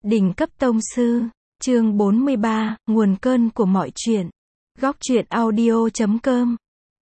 Đỉnh cấp tông sư, chương 43, nguồn cơn của mọi chuyện. Góc truyện audio.com.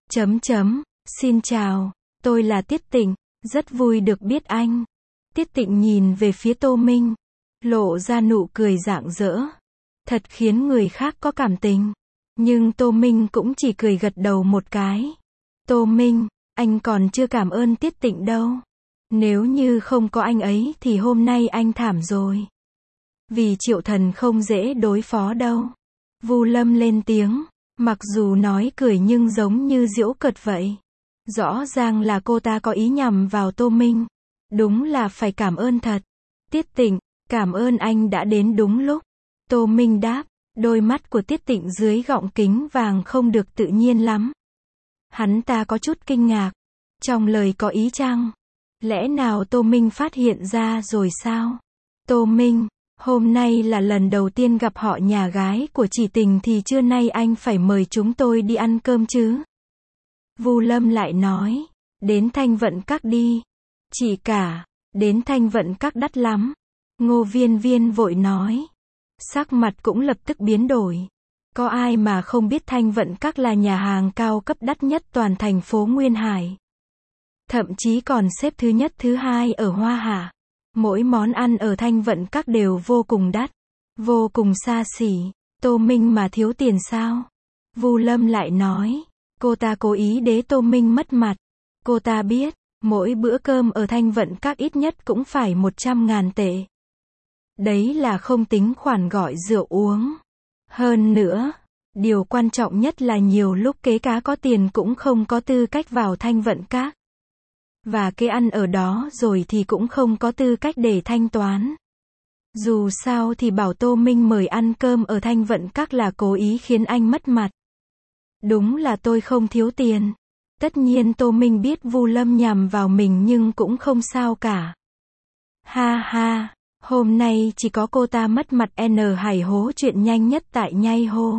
Xin chào, tôi là Tiết Tịnh, rất vui được biết anh. Tiết Tịnh nhìn về phía Tô Minh, lộ ra nụ cười rạng rỡ. Thật khiến người khác có cảm tình. Nhưng Tô Minh cũng chỉ cười gật đầu một cái. Tô Minh, anh còn chưa cảm ơn Tiết Tịnh đâu. Nếu như không có anh ấy thì hôm nay anh thảm rồi. Vì Triệu Thần không dễ đối phó đâu. Vu Lâm lên tiếng, mặc dù nói cười nhưng giống như giễu cợt vậy. Rõ ràng là cô ta có ý nhằm vào Tô Minh. Đúng là phải cảm ơn thật. Tiết Tịnh, cảm ơn anh đã đến đúng lúc. Tô Minh đáp, đôi mắt của Tiết Tịnh dưới gọng kính vàng không được tự nhiên lắm. Hắn ta có chút kinh ngạc. Trong lời có ý chăng? Lẽ nào Tô Minh phát hiện ra rồi sao? Tô Minh, hôm nay là lần đầu tiên gặp họ nhà gái của chị Tình thì trưa nay anh phải mời chúng tôi đi ăn cơm chứ? Vu Lâm lại nói, đến Thanh Vận Các đi. Chị cả, đến Thanh Vận Các đắt lắm. Ngô Viên Viên vội nói. Sắc mặt cũng lập tức biến đổi. Có ai mà không biết Thanh Vận Các là nhà hàng cao cấp đắt nhất toàn thành phố Nguyên Hải. Thậm chí còn xếp thứ nhất thứ hai ở Hoa Hạ. Mỗi món ăn ở Thanh Vận Các đều vô cùng đắt, vô cùng xa xỉ. Tô Minh mà thiếu tiền sao? Vu Lâm lại nói, cô ta cố ý để Tô Minh mất mặt. Cô ta biết, mỗi bữa cơm ở Thanh Vận Các ít nhất cũng phải 100.000 tệ. Đấy là không tính khoản gọi rượu uống. Hơn nữa, điều quan trọng nhất là nhiều lúc kế cá có tiền cũng không có tư cách vào Thanh Vận Các. Và kế ăn ở đó rồi thì cũng không có tư cách để thanh toán. Dù sao thì bảo Tô Minh mời ăn cơm ở Thanh Vận Các là cố ý khiến anh mất mặt. Đúng là tôi không thiếu tiền. Tất nhiên Tô Minh biết Vu Lâm nhằm vào mình nhưng cũng không sao cả. Ha ha, hôm nay chỉ có cô ta mất mặt Hải hố chuyện nhanh nhất tại Nhai Hô.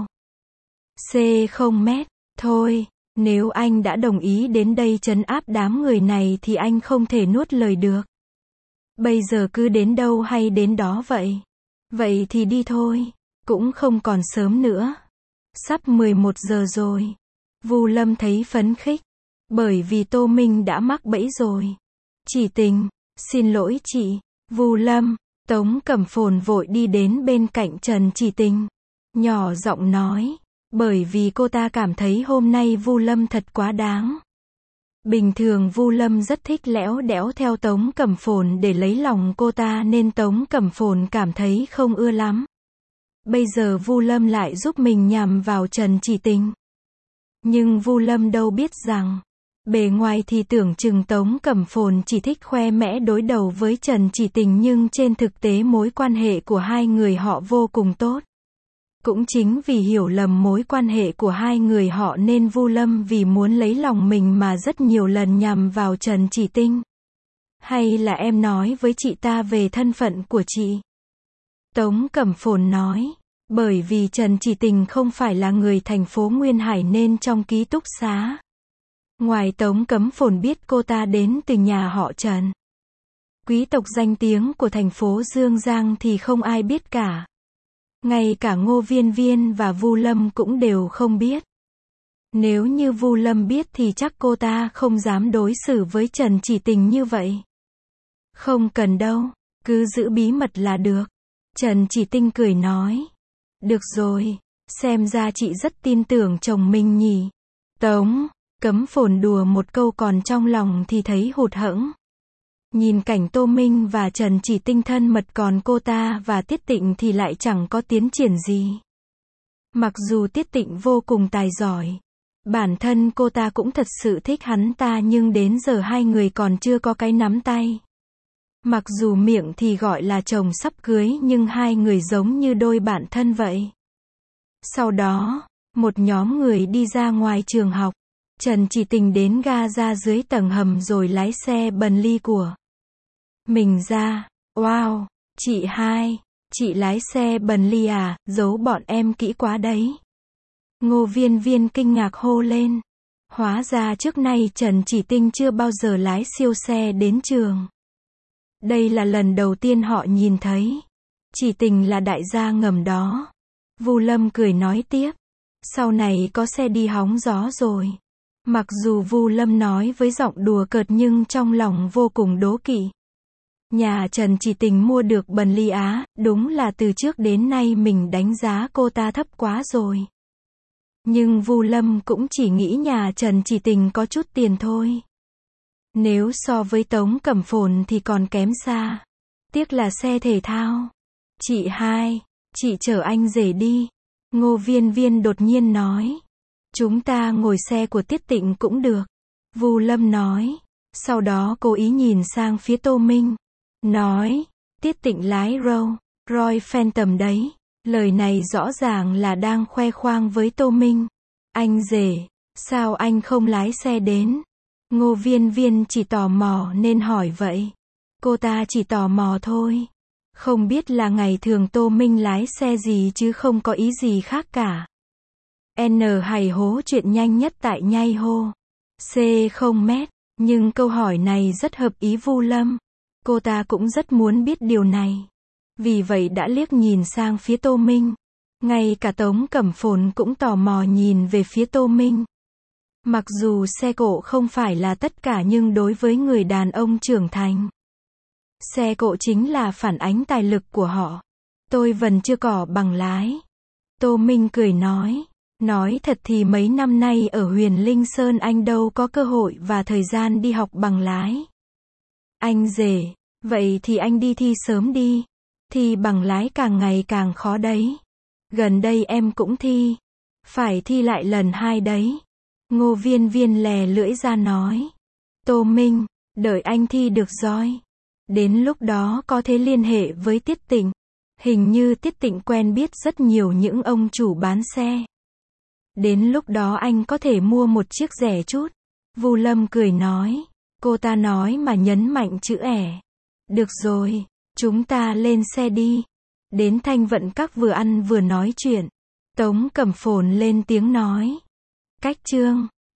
C0 thôi. Nếu anh đã đồng ý đến đây trấn áp đám người này thì anh không thể nuốt lời được. Bây giờ cứ đến đâu hay đến đó vậy. Vậy thì đi thôi. Cũng không còn sớm nữa. Sắp 11 giờ rồi. Vu Lâm thấy phấn khích. Bởi vì Tô Minh đã mắc bẫy rồi. Chị Tình, xin lỗi chị. Vu Lâm, Tống Cẩm Phồn vội đi đến bên cạnh Trần Chỉ Tình. Nhỏ giọng nói. Bởi vì cô ta cảm thấy hôm nay Vu Lâm thật quá đáng. Bình thường Vu Lâm rất thích lẽo đẽo theo Tống Cẩm Phồn để lấy lòng cô ta nên Tống Cẩm Phồn cảm thấy không ưa lắm. Bây giờ Vu Lâm lại giúp mình nhằm vào Trần Chỉ Tình. Nhưng Vu Lâm đâu biết rằng, bề ngoài thì tưởng chừng Tống Cẩm Phồn chỉ thích khoe mẽ đối đầu với Trần Chỉ Tình nhưng trên thực tế mối quan hệ của hai người họ vô cùng tốt. Cũng chính vì hiểu lầm mối quan hệ của hai người họ nên Vu Lâm vì muốn lấy lòng mình mà rất nhiều lần nhằm vào Trần Chỉ Tình. Hay là em nói với chị ta về thân phận của chị? Tống Cẩm Phồn nói, bởi vì Trần Chỉ Tình không phải là người thành phố Nguyên Hải nên trong ký túc xá. Ngoài Tống Cẩm Phồn biết cô ta đến từ nhà họ Trần. Quý tộc danh tiếng của thành phố Dương Giang thì không ai biết cả. Ngay cả Ngô Viên Viên và Vu Lâm cũng đều không biết. Nếu như Vu Lâm biết thì chắc cô ta không dám đối xử với Trần Chỉ Tình như vậy. Không cần đâu, cứ giữ bí mật là được. Trần Chỉ Tình cười nói. Được rồi, xem ra chị rất tin tưởng chồng mình nhỉ. Tống Cẩm Phồn đùa một câu còn trong lòng thì thấy hụt hẫng. Nhìn cảnh Tô Minh và Trần Chỉ Tình thân mật còn cô ta và Tiết Tịnh thì lại chẳng có tiến triển gì. Mặc dù Tiết Tịnh vô cùng tài giỏi. Bản thân cô ta cũng thật sự thích hắn ta nhưng đến giờ hai người còn chưa có cái nắm tay. Mặc dù miệng thì gọi là chồng sắp cưới nhưng hai người giống như đôi bạn thân vậy. Sau đó, một nhóm người đi ra ngoài trường học. Trần Chỉ Tình đến ga ra dưới tầng hầm rồi lái xe Bentley của mình ra. Wow, chị hai, chị lái xe Bentley à, giấu bọn em kỹ quá đấy. Ngô Viên Viên kinh ngạc hô lên. Hóa ra trước nay Trần Chỉ Tình chưa bao giờ lái siêu xe đến trường. Đây là lần đầu tiên họ nhìn thấy. Chỉ Tình là đại gia ngầm đó. Vu Lâm cười nói tiếp. Sau này có xe đi hóng gió rồi. Mặc dù Vu Lâm nói với giọng đùa cợt nhưng trong lòng vô cùng đố kỵ. Nhà Trần Chỉ Tình mua được Bentley Á, đúng là từ trước đến nay mình đánh giá cô ta thấp quá rồi. Nhưng Vu Lâm cũng chỉ nghĩ nhà Trần Chỉ Tình có chút tiền thôi. Nếu so với Tống Cẩm Phồn thì còn kém xa. Tiếc là xe thể thao. Chị hai, chị chở anh rể đi. Ngô Viên Viên đột nhiên nói. Chúng ta ngồi xe của Tiết Tịnh cũng được. Vu Lâm nói. Sau đó cố ý nhìn sang phía Tô Minh. Nói. Tiết Tịnh lái Royce Phantom đấy. Lời này rõ ràng là đang khoe khoang với Tô Minh. Anh rể, sao anh không lái xe đến? Ngô Viên Viên chỉ tò mò nên hỏi vậy. Cô ta chỉ tò mò thôi. Không biết là ngày thường Tô Minh lái xe gì chứ không có ý gì khác cả. N hài hố chuyện nhanh nhất tại nhai hô. C không mét. Nhưng câu hỏi này rất hợp ý Vu Lâm. Cô ta cũng rất muốn biết điều này. Vì vậy đã liếc nhìn sang phía Tô Minh. Ngay cả Tống Cẩm Phồn cũng tò mò nhìn về phía Tô Minh. Mặc dù xe cộ không phải là tất cả nhưng đối với người đàn ông trưởng thành, xe cộ chính là phản ánh tài lực của họ. Tôi vẫn chưa có bằng lái. Tô Minh cười nói. Nói thật thì mấy năm nay ở Huyền Linh Sơn anh đâu có cơ hội và thời gian đi học bằng lái. Anh rể, vậy thì anh đi thi sớm đi. Thi bằng lái càng ngày càng khó đấy. Gần đây em cũng thi. Phải thi lại lần 2 đấy. Ngô Viên Viên lè lưỡi ra nói. Tô Minh, đợi anh thi được rồi. Đến lúc đó có thể liên hệ với Tiết Tịnh. Hình như Tiết Tịnh quen biết rất nhiều những ông chủ bán xe. Đến lúc đó anh có thể mua một chiếc rẻ chút. Vu Lâm cười nói. Cô ta nói mà nhấn mạnh chữ ẻ. Được rồi, chúng ta lên xe đi. Đến Thanh Vận Các vừa ăn vừa nói chuyện. Tống Cẩm Phồn lên tiếng nói. Cách Trương.